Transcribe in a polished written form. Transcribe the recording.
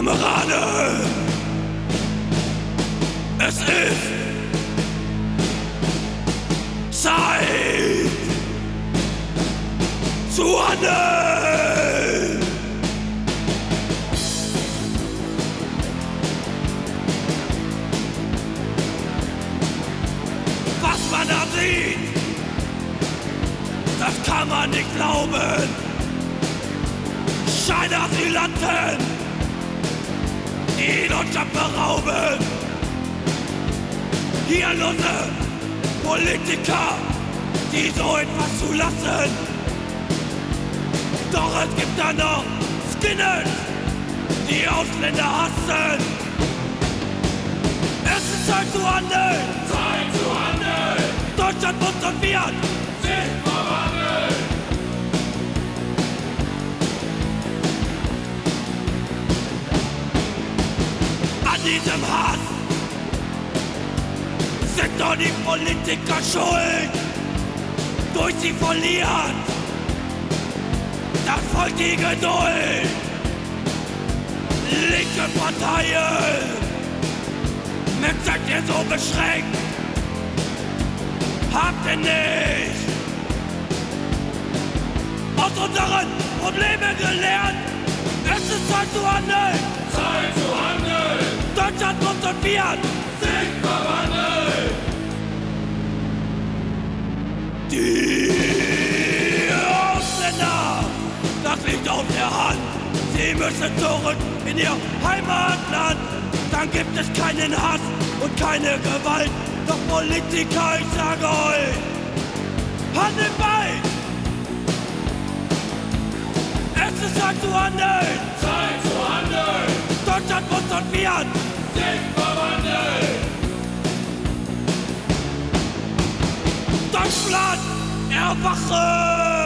Kameraden, es ist Zeit zu handeln. Was man da sieht, das kann man nicht glauben. Scheinasylanten, die Deutschland berauben. Hirnlose Politiker, die so etwas zulassen. Doch es gibt da noch Skinheads, die Ausländer hassen. Es ist Zeit zu handeln. Zeit zu handeln. Deutschland muss und wird Sich verwandeln. An diesem Hass sind doch die Politiker schuld. Durch sie verlieren das Volk die Geduld. Linke Parteien, mit seid ihr so beschränkt? Habt ihr nicht aus unseren Problemen gelernt? Es ist Zeit zu handeln. Zeit zu handeln. Deutschland muss und wird Sich verwandeln. Die Ausländer, das liegt auf der Hand. Sie müssen zurück in ihr Heimatland. Dann gibt es keinen Hass und keine Gewalt. Doch Politiker, ich sage euch, handelt bald. Es ist Zeit zu handeln. Zeit zu handeln. Deutschland muss und wird Sich verwandeln. Deutschland erwachen!